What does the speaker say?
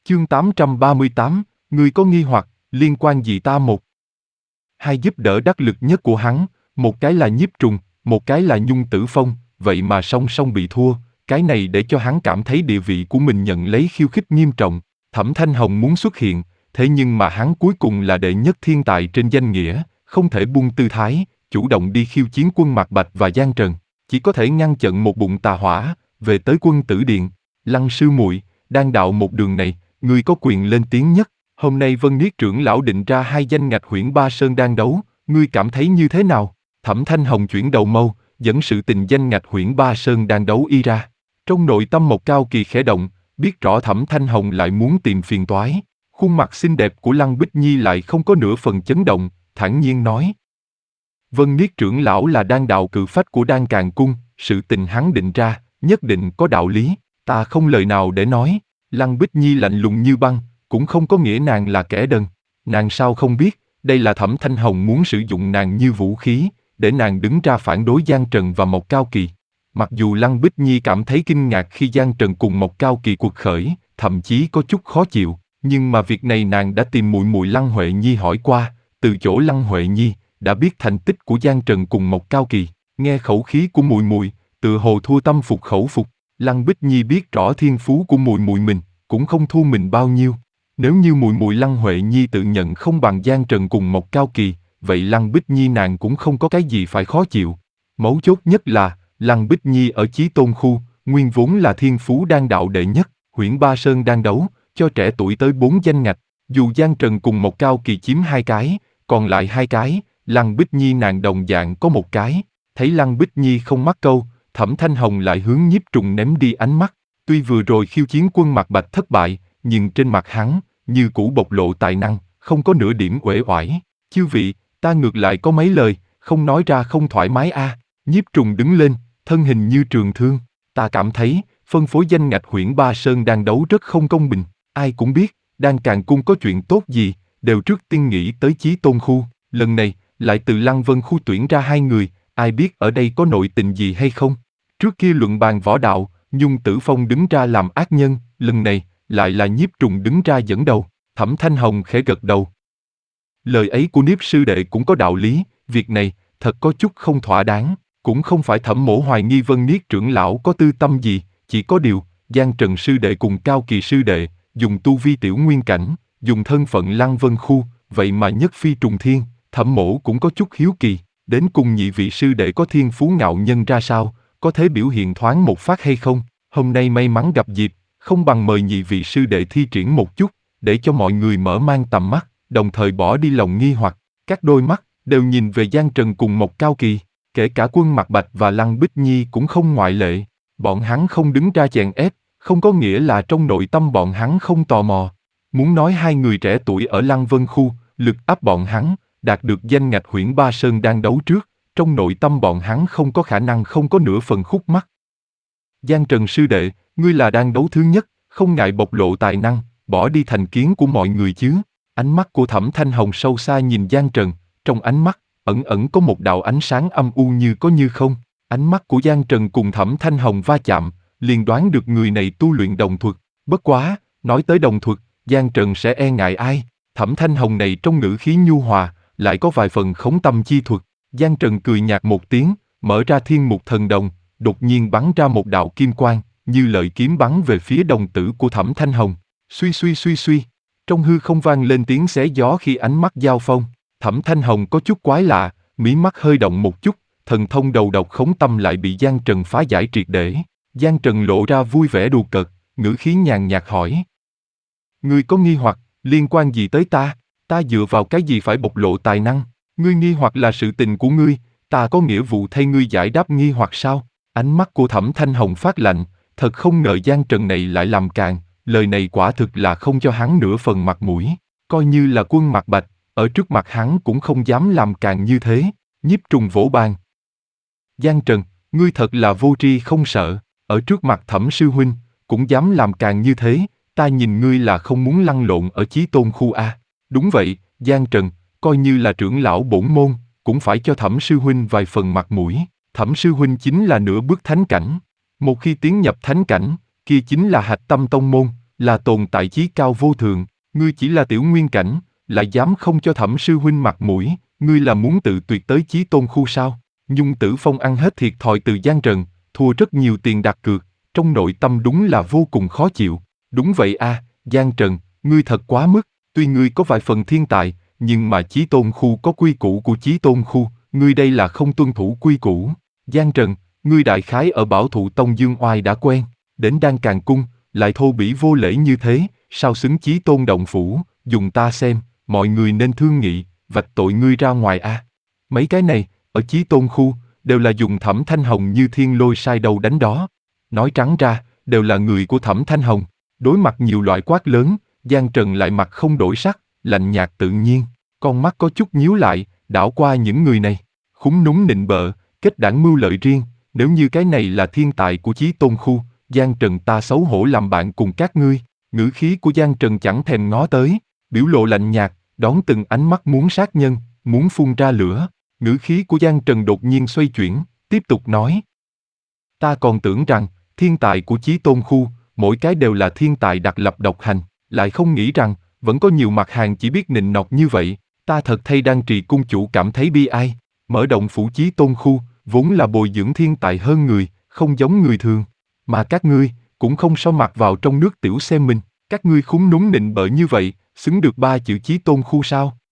Chương 838, ngươi có nghi hoặc, liên quan gì ta một? Hai giúp đỡ đắc lực nhất của hắn, một cái là Nhiếp Trùng, một cái là Nhung Tử Phong, vậy mà song song bị thua, cái này để cho hắn cảm thấy địa vị của mình nhận lấy khiêu khích nghiêm trọng. Thẩm Thanh Hồng muốn xuất hiện, thế nhưng mà hắn cuối cùng là đệ nhất thiên tài trên danh nghĩa, không thể buông tư thái, chủ động đi khiêu chiến quân Mạc Bạch và Giang Trần, chỉ có thể ngăn chặn một bụng tà hỏa, về tới Quân Tử Điện. Lăng sư muội, đang đạo một đường này, ngươi có quyền lên tiếng nhất. Hôm nay Vân Niết trưởng lão định ra hai danh ngạch Huyễn Ba Sơn đang đấu, ngươi cảm thấy như thế nào? Thẩm Thanh Hồng chuyển đầu mâu, dẫn sự tình danh ngạch Huyễn Ba Sơn đang đấu y ra. Trong nội tâm Mộc Cao Kỳ khẽ động, biết rõ Thẩm Thanh Hồng lại muốn tìm phiền toái. Khuôn mặt xinh đẹp của Lăng Bích Nhi lại không có nửa phần chấn động, thản nhiên nói. Vân Niết trưởng lão là đan đạo cự phách của Đan Càn Cung, sự tình hắn định ra, nhất định có đạo lý, ta không lời nào để nói. Lăng Bích Nhi lạnh lùng như băng, cũng không có nghĩa nàng là kẻ đần. Nàng sao không biết, đây là Thẩm Thanh Hồng muốn sử dụng nàng như vũ khí, để nàng đứng ra phản đối Giang Trần và Mộc Cao Kỳ. Mặc dù Lăng Bích Nhi cảm thấy kinh ngạc khi Giang Trần cùng Mộc Cao Kỳ cuộc khởi, thậm chí có chút khó chịu, nhưng mà việc này nàng đã tìm muội muội Lăng Huệ Nhi hỏi qua, từ chỗ Lăng Huệ Nhi đã biết thành tích của Giang Trần cùng Mộc Cao Kỳ, nghe khẩu khí của muội muội, tự hồ thua tâm phục khẩu phục. Lăng Bích Nhi biết rõ thiên phú của muội muội mình, cũng không thua mình bao nhiêu. Nếu như muội muội Lăng Huệ Nhi tự nhận không bằng Giang Trần cùng Mộc Cao Kỳ, vậy Lăng Bích Nhi nàng cũng không có cái gì phải khó chịu. Mấu chốt nhất là, Lăng Bích Nhi ở Chí Tôn khu, nguyên vốn là thiên phú đan đạo đệ nhất, Huyễn Ba Sơn đang đấu, cho trẻ tuổi tới 4 danh ngạch, dù Giang Trần cùng Mộc Cao Kỳ chiếm 2 cái, còn lại 2 cái, Lăng Bích Nhi nàng đồng dạng có 1 cái. Thấy Lăng Bích Nhi không mắc câu, Thẩm Thanh Hồng lại hướng Nhiếp Trùng ném đi ánh mắt. Tuy vừa rồi khiêu chiến quân Mạc Bạch thất bại, nhưng trên mặt hắn, như cũ bộc lộ tài năng, không có nửa điểm uể oải. Chư vị, ta ngược lại có mấy lời, không nói ra không thoải mái a. Nhiếp Trùng đứng lên, thân hình như trường thương. Ta cảm thấy, phân phối danh ngạch Huyễn Ba Sơn đang đấu rất không công bình. Ai cũng biết, Đan Càn Cung có chuyện tốt gì, đều trước tiên nghĩ tới Chí Tôn khu. Lần này, lại từ Lăng Vân khu tuyển ra 2 người, ai biết ở đây có nội tình gì hay không. Trước kia luận bàn võ đạo, Nhung Tử Phong đứng ra làm ác nhân, lần này, lại là Nhiếp Trùng đứng ra dẫn đầu. Thẩm Thanh Hồng khẽ gật đầu. Lời ấy của Niếp sư đệ cũng có đạo lý, việc này, thật có chút không thỏa đáng, cũng không phải Thẩm mỗ hoài nghi Vân Niết trưởng lão có tư tâm gì, chỉ có điều, Giang Trần sư đệ cùng Cao Kỳ sư đệ, dùng tu vi tiểu nguyên cảnh, dùng thân phận Lăng Vân khu, vậy mà nhất phi trùng thiên, Thẩm mỗ cũng có chút hiếu kỳ, đến cùng nhị vị sư đệ có thiên phú ngạo nhân ra sao, có thể biểu hiện thoáng một phát hay không? Hôm nay may mắn gặp dịp, không bằng mời nhị vị sư đệ thi triển một chút, để cho mọi người mở mang tầm mắt, đồng thời bỏ đi lòng nghi hoặc. Các đôi mắt đều nhìn về Giang Trần cùng Mộc Cao Kỳ, kể cả quân Mạc Bạch và Lăng Bích Nhi cũng không ngoại lệ. Bọn hắn không đứng ra chèn ép, không có nghĩa là trong nội tâm bọn hắn không tò mò. Muốn nói 2 người trẻ tuổi ở Lăng Vân khu, lực áp bọn hắn, đạt được danh ngạch Huyễn Ba Sơn đang đấu trước, trong nội tâm bọn hắn không có khả năng không có nửa phần khúc mắc. Giang Trần sư đệ, ngươi là đang đấu thứ nhất, không ngại bộc lộ tài năng, bỏ đi thành kiến của mọi người chứ. Ánh mắt của Thẩm Thanh Hồng sâu xa nhìn Giang Trần, trong ánh mắt, ẩn ẩn có một đạo ánh sáng âm u như có như không. Ánh mắt của Giang Trần cùng Thẩm Thanh Hồng va chạm, liền đoán được người này tu luyện đồng thuật. Bất quá, nói tới đồng thuật, Giang Trần sẽ e ngại ai? Thẩm Thanh Hồng này trong ngữ khí nhu hòa, lại có vài phần khống tâm chi thuật. Giang Trần cười nhạt một tiếng, mở ra Thiên Mục Thần Đồng, đột nhiên bắn ra một đạo kim quang, như lợi kiếm bắn về phía đồng tử của Thẩm Thanh Hồng. Suy suy suy suy, trong hư không vang lên tiếng xé gió khi ánh mắt giao phong. Thẩm Thanh Hồng có chút quái lạ, mí mắt hơi động một chút, thần thông đầu độc khống tâm lại bị Giang Trần phá giải triệt để. Giang Trần lộ ra vui vẻ đùa cợt, ngữ khí nhàn nhạt hỏi: ngươi có nghi hoặc, liên quan gì tới ta? Ta dựa vào cái gì phải bộc lộ tài năng? Ngươi nghi hoặc là sự tình của ngươi, ta có nghĩa vụ thay ngươi giải đáp nghi hoặc sao? Ánh mắt của Thẩm Thanh Hồng phát lạnh, thật không ngờ Giang Trần này lại làm càn, lời này quả thực là không cho hắn nửa phần mặt mũi. Coi như là quân Mạc Bạch, ở trước mặt hắn cũng không dám làm càn như thế. Nhiếp Trùng vỗ bàn: Giang Trần, ngươi thật là vô tri không sợ, ở trước mặt Thẩm sư huynh, cũng dám làm càn như thế, ta nhìn ngươi là không muốn lăn lộn ở Chí Tôn khu a. Đúng vậy, Giang Trần, coi như là trưởng lão bổn môn, cũng phải cho Thẩm sư huynh vài phần mặt mũi. Thẩm sư huynh chính là nửa bước thánh cảnh. Một khi tiến nhập thánh cảnh, kia chính là hạch tâm tông môn, là tồn tại chí cao vô thượng, ngươi chỉ là tiểu nguyên cảnh, lại dám không cho Thẩm sư huynh mặt mũi, ngươi là muốn tự tuyệt tới chí tôn khu sao? Nhung Tử Phong ăn hết thiệt thòi từ Giang Trần, thua rất nhiều tiền đặt cược, trong nội tâm đúng là vô cùng khó chịu. Đúng vậy a, Giang Trần, ngươi thật quá mức, tuy ngươi có vài phần thiên tài, nhưng mà chí tôn khu có quy củ của chí tôn khu, ngươi đây là không tuân thủ quy củ. Giang Trần, ngươi đại khái ở Bảo Thụ Tông Dương Oai đã quen, đến Đan Càn Cung, lại thô bỉ vô lễ như thế, sao xứng chí tôn động phủ, dùng ta xem, mọi người nên thương nghị, vạch tội ngươi ra ngoài a. Mấy cái này, ở chí tôn khu, đều là dùng Thẩm Thanh Hồng như thiên lôi sai đầu đánh đó. Nói trắng ra, đều là người của Thẩm Thanh Hồng. Đối mặt nhiều loại quát lớn, Giang Trần lại mặt không đổi sắc, lạnh nhạt tự nhiên, con mắt có chút nhíu lại, đảo qua những người này. Khúng núng nịnh bợ, kết đảng mưu lợi riêng, nếu như cái này là thiên tài của chí tôn khu, Giang Trần ta xấu hổ làm bạn cùng các ngươi. Ngữ khí của Giang Trần chẳng thèm ngó tới, biểu lộ lạnh nhạt, đón từng ánh mắt muốn sát nhân, muốn phun ra lửa. Ngữ khí của Giang Trần đột nhiên xoay chuyển, tiếp tục nói. Ta còn tưởng rằng, thiên tài của chí tôn khu, mỗi cái đều là thiên tài đặc lập độc hành, lại không nghĩ rằng, vẫn có nhiều mặt hàng chỉ biết nịnh nọt như vậy. Ta thật thay Đan Trì cung chủ cảm thấy bi ai. Mở động phủ chí tôn khu, vốn là bồi dưỡng thiên tài hơn người, không giống người thường. Mà các ngươi, cũng không so mặt vào trong nước tiểu xem mình. Các ngươi khúm núm nịnh bợ như vậy, xứng được 3 chữ chí tôn khu sao?